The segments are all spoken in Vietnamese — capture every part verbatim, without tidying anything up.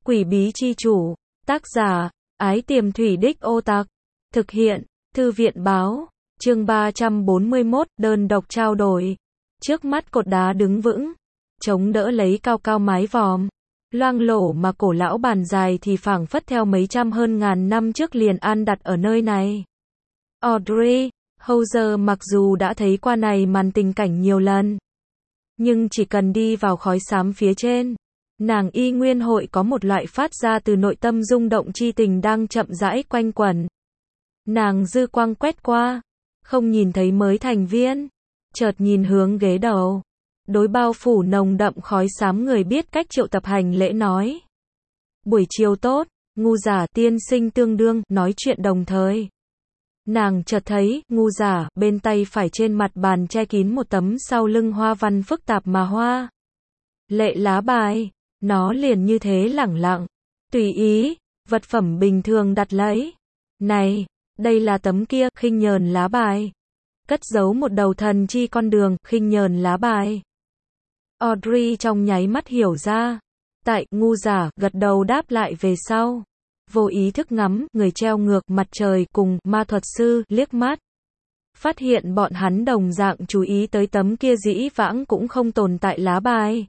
Quỷ bí chi chủ, tác giả, Ái Tiềm Thủy Đích Ô Tặc, thực hiện, Thư viện báo, chương ba trăm bốn mươi mốt, đơn độc trao đổi. Trước mắt cột đá đứng vững, chống đỡ lấy cao cao mái vòm, loang lổ mà cổ lão bàn dài thì phảng phất theo mấy trăm hơn ngàn năm trước liền an đặt ở nơi này. Audrey Hauser mặc dù đã thấy qua này màn tình cảnh nhiều lần, nhưng chỉ cần đi vào khói xám phía trên, nàng y nguyên hội có một loại phát ra từ nội tâm rung động chi tình đang chậm rãi quanh quẩn. Nàng dư quang quét qua, không nhìn thấy mới thành viên, chợt nhìn hướng ghế đầu, đối bao phủ nồng đậm khói xám người biết cách triệu tập hành lễ nói. Buổi chiều tốt, ngu giả tiên sinh tương đương, nói chuyện đồng thời. Nàng chợt thấy, ngu giả, bên tay phải trên mặt bàn che kín một tấm sau lưng hoa văn phức tạp mà hoa lệ lá bài, nó liền như thế lẳng lặng, tùy ý, vật phẩm bình thường đặt lấy. Này, đây là tấm kia, khinh nhờn lá bài. Cất giấu một đầu thần chi con đường, khinh nhờn lá bài. Audrey trong nháy mắt hiểu ra. Tại, ngu giả, gật đầu đáp lại về sau. Vô ý thức ngắm, người treo ngược, mặt trời cùng, ma thuật sư, liếc mắt. Phát hiện bọn hắn đồng dạng chú ý tới tấm kia dĩ vãng cũng không tồn tại lá bài.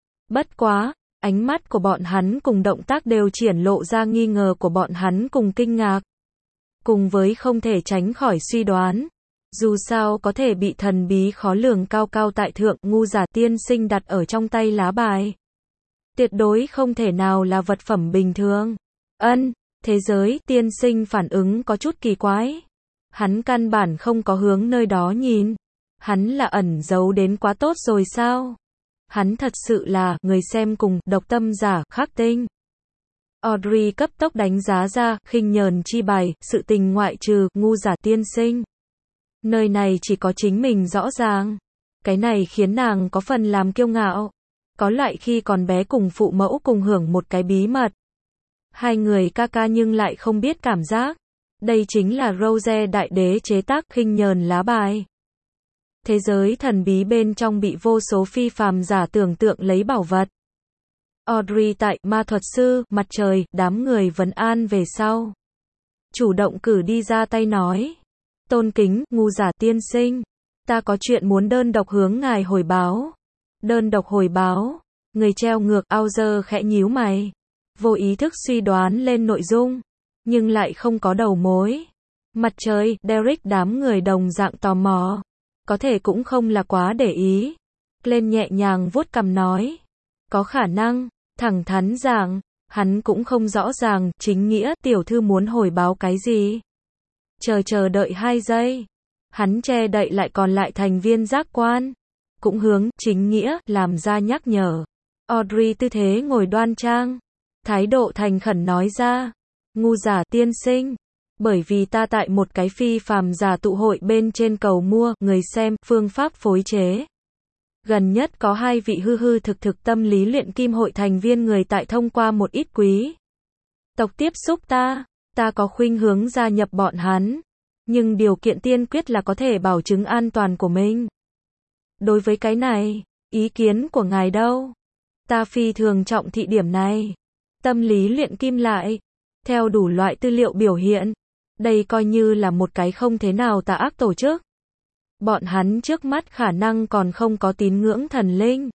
Bất quá, ánh mắt của bọn hắn cùng động tác đều triển lộ ra nghi ngờ của bọn hắn cùng kinh ngạc. Cùng với không thể tránh khỏi suy đoán. Dù sao có thể bị thần bí khó lường cao cao tại thượng, ngu giả tiên sinh đặt ở trong tay lá bài. Tuyệt đối không thể nào là vật phẩm bình thường. Ân, thế giới, tiên sinh phản ứng có chút kỳ quái. Hắn căn bản không có hướng nơi đó nhìn. Hắn là ẩn giấu đến quá tốt rồi sao? Hắn thật sự là, người xem cùng, độc tâm giả, khắc tinh. Audrey cấp tốc đánh giá ra, khinh nhờn chi bài, sự tình ngoại trừ, ngu giả tiên sinh. Nơi này chỉ có chính mình rõ ràng. Cái này khiến nàng có phần làm kiêu ngạo. Có loại khi còn bé cùng phụ mẫu cùng hưởng một cái bí mật. Hai người ca ca nhưng lại không biết cảm giác. Đây chính là Rose đại đế chế tác khinh nhờn lá bài. Thế giới thần bí bên trong bị vô số phi phàm giả tưởng tượng lấy bảo vật. Audrey tại, ma thuật sư, mặt trời, đám người vấn an về sau. Chủ động cử đi ra tay nói. Tôn kính, ngu giả tiên sinh. Ta có chuyện muốn đơn độc hướng ngài hồi báo. Đơn độc hồi báo. Người treo ngược, Hauser khẽ nhíu mày. Vô ý thức suy đoán lên nội dung. Nhưng lại không có đầu mối. Mặt trời, Derek đám người đồng dạng tò mò. Có thể cũng không là quá để ý. Lên nhẹ nhàng vuốt cằm nói. Có khả năng, thẳng thắn rằng, hắn cũng không rõ ràng, chính nghĩa, tiểu thư muốn hồi báo cái gì. Chờ chờ đợi hai giây. Hắn che đậy lại còn lại thành viên giác quan. Cũng hướng, chính nghĩa, làm ra nhắc nhở. Audrey tư thế ngồi đoan trang. Thái độ thành khẩn nói ra. Ngu giả tiên sinh. Bởi vì ta tại một cái phi phàm giả tụ hội bên trên cầu mua, người xem, phương pháp phối chế. Gần nhất có hai vị hư hư thực thực tâm lý luyện kim hội thành viên người tại thông qua một ít quý tộc tiếp xúc ta, ta có khuynh hướng gia nhập bọn hắn. Nhưng điều kiện tiên quyết là có thể bảo chứng an toàn của mình. Đối với cái này, ý kiến của ngài đâu? Ta phi thường trọng thị điểm này. Tâm lý luyện kim lại, theo đủ loại tư liệu biểu hiện, đây coi như là một cái không thế nào tà ác tổ chức. Bọn hắn trước mắt khả năng còn không có tín ngưỡng thần linh,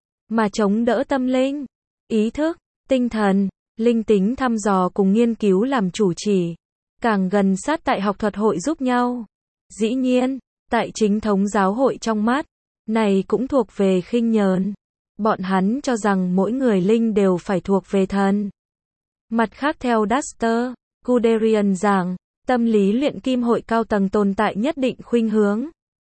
mà chống đỡ tâm linh, ý thức, tinh thần, linh tính thăm dò cùng nghiên cứu làm chủ chỉ. Càng gần sát tại học thuật hội giúp nhau. Dĩ nhiên, tại chính thống giáo hội trong mắt, này cũng thuộc về khinh nhờn. Bọn hắn cho rằng mỗi người linh đều phải thuộc về thần. Mặt khác theo Duster, Guderian giảng, tâm lý luyện kim hội cao tầng tồn tại nhất định khuynh hướng.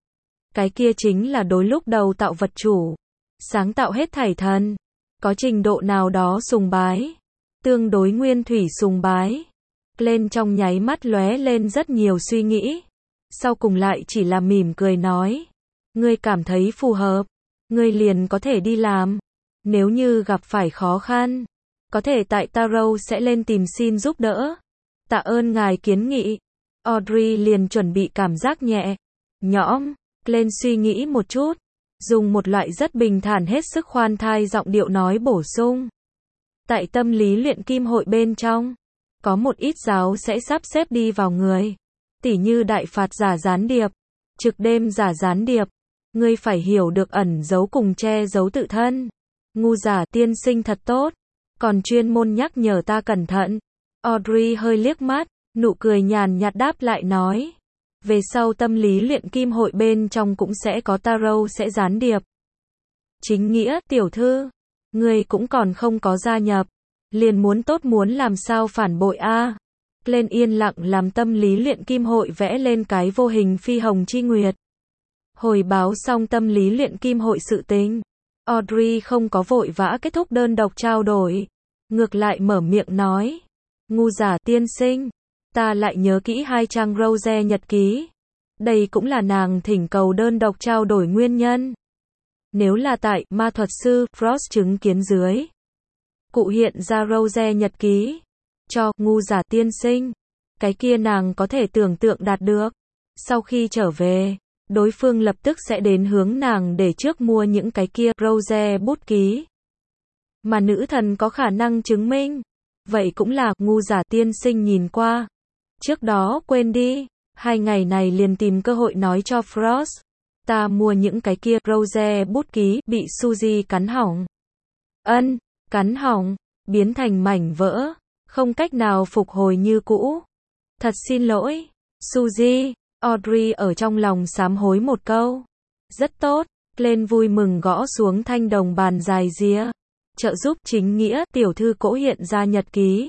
Cái kia chính là đối lúc đầu tạo vật chủ, sáng tạo hết thảy thần, có trình độ nào đó sùng bái, tương đối nguyên thủy sùng bái. Lên trong nháy mắt lóe lên rất nhiều suy nghĩ. Sau cùng lại chỉ là mỉm cười nói. Ngươi cảm thấy phù hợp, ngươi liền có thể đi làm. Nếu như gặp phải khó khăn, có thể tại Tarot sẽ lên tìm xin giúp đỡ. Tạ ơn ngài kiến nghị. Audrey liền chuẩn bị cảm giác nhẹ nhõm. Lên suy nghĩ một chút, dùng một loại rất bình thản hết sức khoan thai giọng điệu nói bổ sung. Tại tâm lý luyện kim hội bên trong, có một ít giáo sẽ sắp xếp đi vào người. Tỉ như đại phạt giả gián điệp, trực đêm giả gián điệp. Ngươi phải hiểu được ẩn giấu cùng che giấu tự thân. Ngu giả tiên sinh thật tốt, còn chuyên môn nhắc nhở ta cẩn thận. Audrey hơi liếc mắt, nụ cười nhàn nhạt đáp lại nói. Về sau tâm lý luyện kim hội bên trong cũng sẽ có tarot sẽ gián điệp. Chính nghĩa, tiểu thư, ngươi cũng còn không có gia nhập, liền muốn tốt muốn làm sao phản bội a? À? Lên yên lặng làm tâm lý luyện kim hội vẽ lên cái vô hình phi hồng chi nguyệt. Hồi báo xong tâm lý luyện kim hội sự tình, Audrey không có vội vã kết thúc đơn độc trao đổi, ngược lại mở miệng nói, ngu giả tiên sinh, ta lại nhớ kỹ hai trang Rose nhật ký. Đây cũng là nàng thỉnh cầu đơn độc trao đổi nguyên nhân. Nếu là tại ma thuật sư Frost chứng kiến dưới, cụ hiện ra Rose nhật ký cho ngu giả tiên sinh, cái kia nàng có thể tưởng tượng đạt được. Sau khi trở về, đối phương lập tức sẽ đến hướng nàng để trước mua những cái kia Rose bút ký. Mà nữ thần có khả năng chứng minh. Vậy cũng là ngu giả tiên sinh nhìn qua. Trước đó quên đi, hai ngày này liền tìm cơ hội nói cho Frost. Ta mua những cái kia Rose bút ký bị Suzy cắn hỏng. Ân, cắn hỏng, biến thành mảnh vỡ, không cách nào phục hồi như cũ. Thật xin lỗi, Suzy. Audrey ở trong lòng sám hối một câu. Rất tốt, lên vui mừng gõ xuống thanh đồng bàn dài día. Trợ giúp chính nghĩa, tiểu thư cỗ hiện ra nhật ký.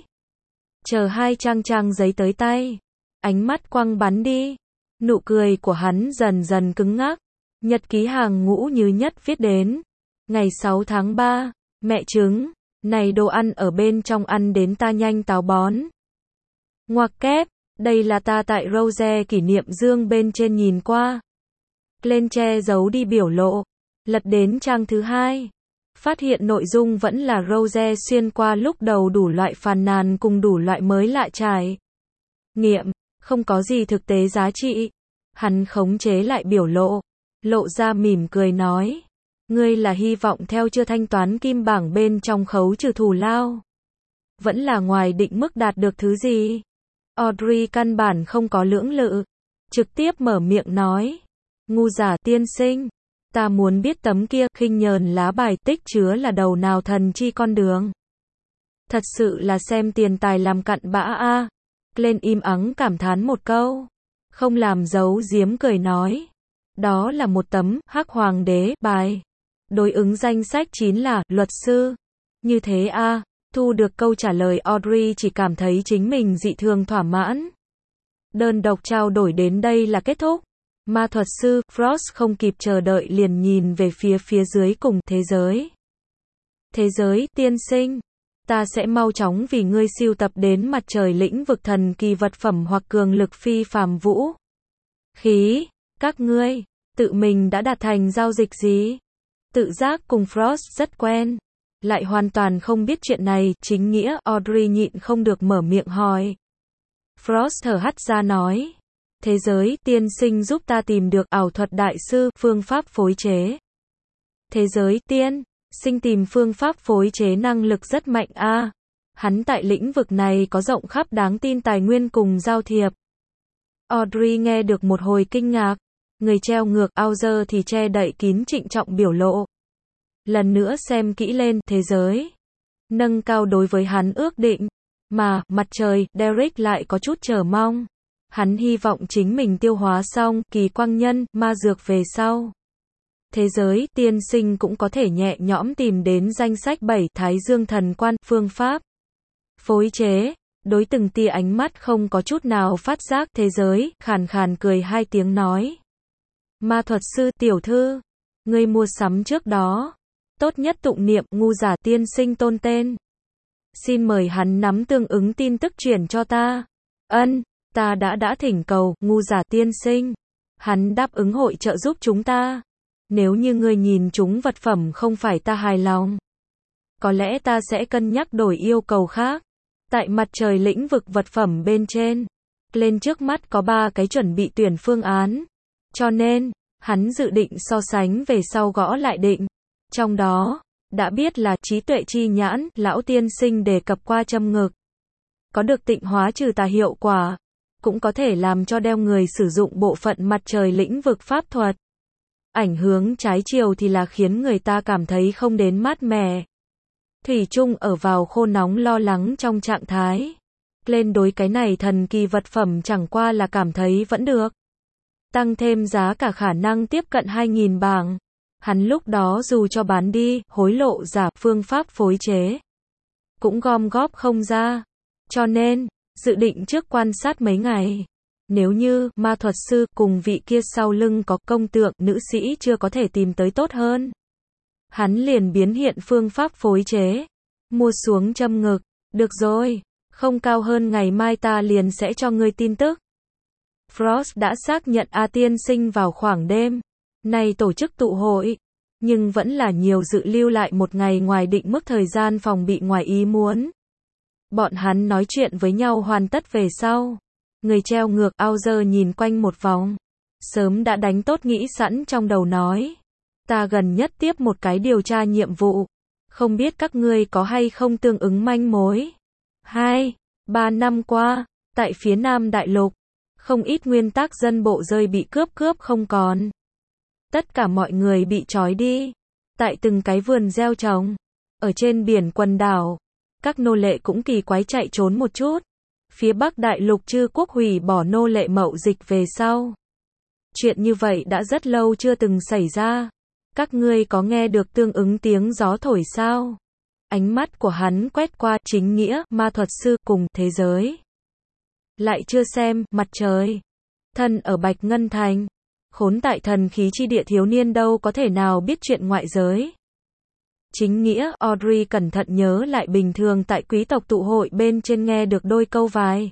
Chờ hai trang trang giấy tới tay. Ánh mắt quăng bắn đi. Nụ cười của hắn dần dần cứng ngắc. Nhật ký hàng ngũ như nhất viết đến. Ngày sáu tháng ba, mẹ trứng, này đồ ăn ở bên trong ăn đến ta nhanh táo bón. Ngoặc kép, đây là ta tại Rose kỷ niệm dương bên trên nhìn qua. Lên che giấu đi biểu lộ. Lật đến trang thứ hai. Phát hiện nội dung vẫn là Rose xuyên qua lúc đầu đủ loại phàn nàn cùng đủ loại mới lạ trải nghiệm, không có gì thực tế giá trị. Hắn khống chế lại biểu lộ, lộ ra mỉm cười nói, ngươi là hy vọng theo chưa thanh toán kim bảng bên trong khấu trừ thù lao, vẫn là ngoài định mức đạt được thứ gì? Audrey căn bản không có lưỡng lự, trực tiếp mở miệng nói, ngu giả tiên sinh, ta muốn biết tấm kia khinh nhờn lá bài tích chứa là đầu nào thần chi con đường. Thật sự là xem tiền tài làm cặn bã a. À. Lên im ắng cảm thán một câu, không làm giấu giếm cười nói, đó là một tấm hắc hoàng đế bài, đối ứng danh sách chín là luật sư. Như thế a. À. Thu được câu trả lời, Audrey chỉ cảm thấy chính mình dị thường thỏa mãn. Đơn độc trao đổi đến đây là kết thúc. Ma thuật sư Frost không kịp chờ đợi liền nhìn về phía phía dưới cùng thế giới. Thế giới, tiên sinh, ta sẽ mau chóng vì ngươi siêu tập đến mặt trời lĩnh vực thần kỳ vật phẩm hoặc cường lực phi phàm vũ khí. Các ngươi, tự mình đã đạt thành giao dịch gì? Tự giác cùng Frost rất quen, lại hoàn toàn không biết chuyện này, chính nghĩa, Audrey nhịn không được mở miệng hỏi. Frost thở hắt ra nói, thế giới, tiên sinh giúp ta tìm được ảo thuật đại sư, phương pháp phối chế. Thế giới, tiên sinh tìm phương pháp phối chế năng lực rất mạnh a. À. Hắn tại lĩnh vực này có rộng khắp đáng tin tài nguyên cùng giao thiệp. Audrey nghe được một hồi kinh ngạc, người treo ngược Auger thì che đậy kín trịnh trọng biểu lộ. Lần nữa xem kỹ lên, thế giới nâng cao đối với hắn ước định, mà mặt trời, Derek lại có chút chờ mong. Hắn hy vọng chính mình tiêu hóa xong kỳ quang nhân, ma dược về sau. Thế giới, tiên sinh cũng có thể nhẹ nhõm tìm đến danh sách bảy Thái Dương thần quan, phương pháp phối chế, đối từng tia ánh mắt không có chút nào phát giác. Thế giới, khàn khàn cười hai tiếng nói. Ma thuật sư, tiểu thư, ngươi mua sắm trước đó, tốt nhất tụng niệm ngu giả tiên sinh tôn tên. Xin mời hắn nắm tương ứng tin tức chuyển cho ta. Ân. Ta đã đã thỉnh cầu, ngu giả tiên sinh. Hắn đáp ứng hội trợ giúp chúng ta. Nếu như ngươi nhìn chúng vật phẩm không phải ta hài lòng, có lẽ ta sẽ cân nhắc đổi yêu cầu khác. Tại mặt trời lĩnh vực vật phẩm bên trên, lên trước mắt có ba cái chuẩn bị tuyển phương án. Cho nên, hắn dự định so sánh về sau gõ lại định. Trong đó, Đã biết là trí tuệ chi nhãn, lão tiên sinh đề cập qua châm ngực. Có được tịnh hóa trừ tà hiệu quả, cũng có thể làm cho đeo người sử dụng bộ phận mặt trời lĩnh vực pháp thuật. Ảnh hướng trái chiều thì là khiến người ta cảm thấy không đến mát mẻ. Thủy chung ở vào khô nóng lo lắng trong trạng thái. Lên đối cái này thần kỳ vật phẩm chẳng qua là cảm thấy vẫn được. Tăng thêm giá cả khả năng tiếp cận hai nghìn bảng. Hắn lúc đó dù cho bán đi, hối lộ giả phương pháp phối chế. Cũng gom góp không ra. Cho nên, dự định trước quan sát mấy ngày. Nếu như, ma thuật sư cùng vị kia sau lưng có công tượng, nữ sĩ chưa có thể tìm tới tốt hơn. Hắn liền biến hiện phương pháp phối chế. Mua xuống châm ngực. Được rồi. Không cao hơn ngày mai ta liền sẽ cho ngươi tin tức. Frost đã xác nhận A tiên sinh vào khoảng đêm. Nay tổ chức tụ hội. Nhưng vẫn là nhiều dự lưu lại một ngày ngoài định mức thời gian phòng bị ngoài ý muốn. Bọn hắn nói chuyện với nhau hoàn tất về sau. Người treo ngược Auger nhìn quanh một vòng. Sớm đã đánh tốt nghĩ sẵn trong đầu nói. Ta gần nhất tiếp một cái điều tra nhiệm vụ. Không biết các ngươi có hay không tương ứng manh mối. Hai, ba năm qua, tại phía Nam Đại Lục, không ít nguyên tắc dân bộ rơi bị cướp cướp không còn. Tất cả mọi người bị trói đi. Tại từng cái vườn gieo trồng. Ở trên biển quần đảo. Các nô lệ cũng kỳ quái chạy trốn một chút. Phía Bắc Đại Lục chư quốc hủy bỏ nô lệ mậu dịch về sau. Chuyện như vậy đã rất lâu chưa từng xảy ra. Các ngươi có nghe được tương ứng tiếng gió thổi sao? Ánh mắt của hắn quét qua chính nghĩa, ma thuật sư cùng thế giới. Lại chưa xem, mặt trời. Thân ở Bạch Ngân Thành. Khốn tại thần khí chi địa thiếu niên đâu có thể nào biết chuyện ngoại giới. Chính nghĩa, Audrey cẩn thận nhớ lại bình thường tại quý tộc tụ hội bên trên nghe được đôi câu vài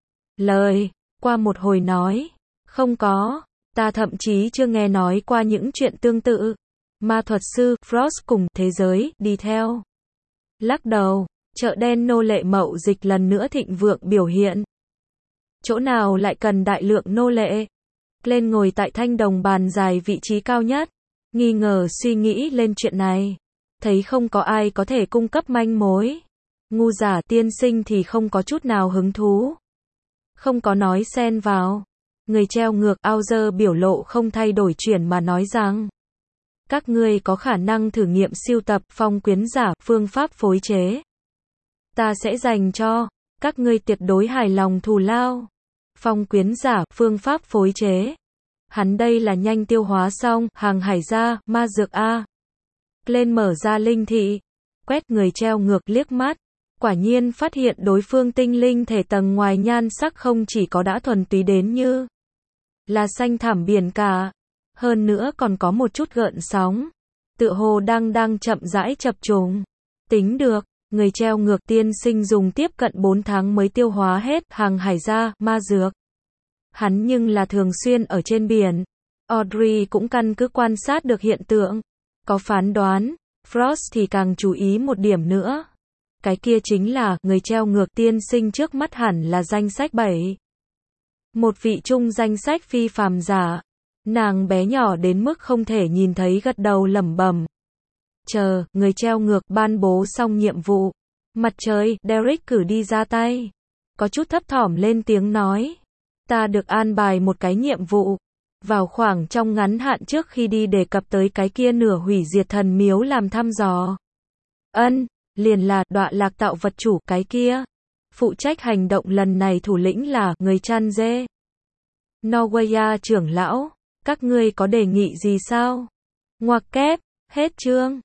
lời, qua một hồi nói, không có, ta thậm chí chưa nghe nói qua những chuyện tương tự. Ma thuật sư, Frost cùng thế giới, đi theo. Lắc đầu, chợ đen nô lệ mậu dịch lần nữa thịnh vượng biểu hiện. Chỗ nào lại cần đại lượng nô lệ? Lên ngồi tại thanh đồng bàn dài vị trí cao nhất, nghi ngờ suy nghĩ lên chuyện này. Thấy không có ai có thể cung cấp manh mối. Ngu giả tiên sinh thì không có chút nào hứng thú. Không có nói xen vào. Người treo ngược Auger biểu lộ không thay đổi chuyển mà nói rằng. Các ngươi có khả năng thử nghiệm siêu tập phong quyến giả phương pháp phối chế. Ta sẽ dành cho các ngươi tuyệt đối hài lòng thù lao. Phong quyến giả phương pháp phối chế. Hắn đây là nhanh tiêu hóa xong hàng hải gia, ma dược A. Lên mở ra linh thị, quét người treo ngược liếc mắt, quả nhiên phát hiện đối phương tinh linh thể tầng ngoài nhan sắc không chỉ có đã thuần túy đến như là xanh thẳm biển cả, hơn nữa còn có một chút gợn sóng, tựa hồ đang đang chậm rãi chập trùng. Tính được, người treo ngược tiên sinh dùng tiếp cận bốn tháng mới tiêu hóa hết hàng hải gia, ma dược. Hắn nhưng là thường xuyên ở trên biển. Audrey cũng căn cứ quan sát được hiện tượng. Có phán đoán, Frost thì càng chú ý một điểm nữa. Cái kia chính là, người treo ngược tiên sinh trước mắt hẳn là danh sách bảy. Một vị trung danh sách phi phàm giả. Nàng bé nhỏ đến mức không thể nhìn thấy gật đầu lẩm bẩm. Chờ, người treo ngược ban bố xong nhiệm vụ. Mặt trời, Derek cử đi ra tay. Có chút thấp thỏm lên tiếng nói. Ta được an bài một cái nhiệm vụ. Vào khoảng trong ngắn hạn trước khi đi đề cập tới cái kia nửa hủy diệt thần miếu làm thăm dò. Ân, liền là đọa lạc tạo vật chủ cái kia. Phụ trách hành động lần này thủ lĩnh là người chăn dê. Norwaya trưởng lão, các ngươi có đề nghị gì sao? Ngoặc kép, hết chương.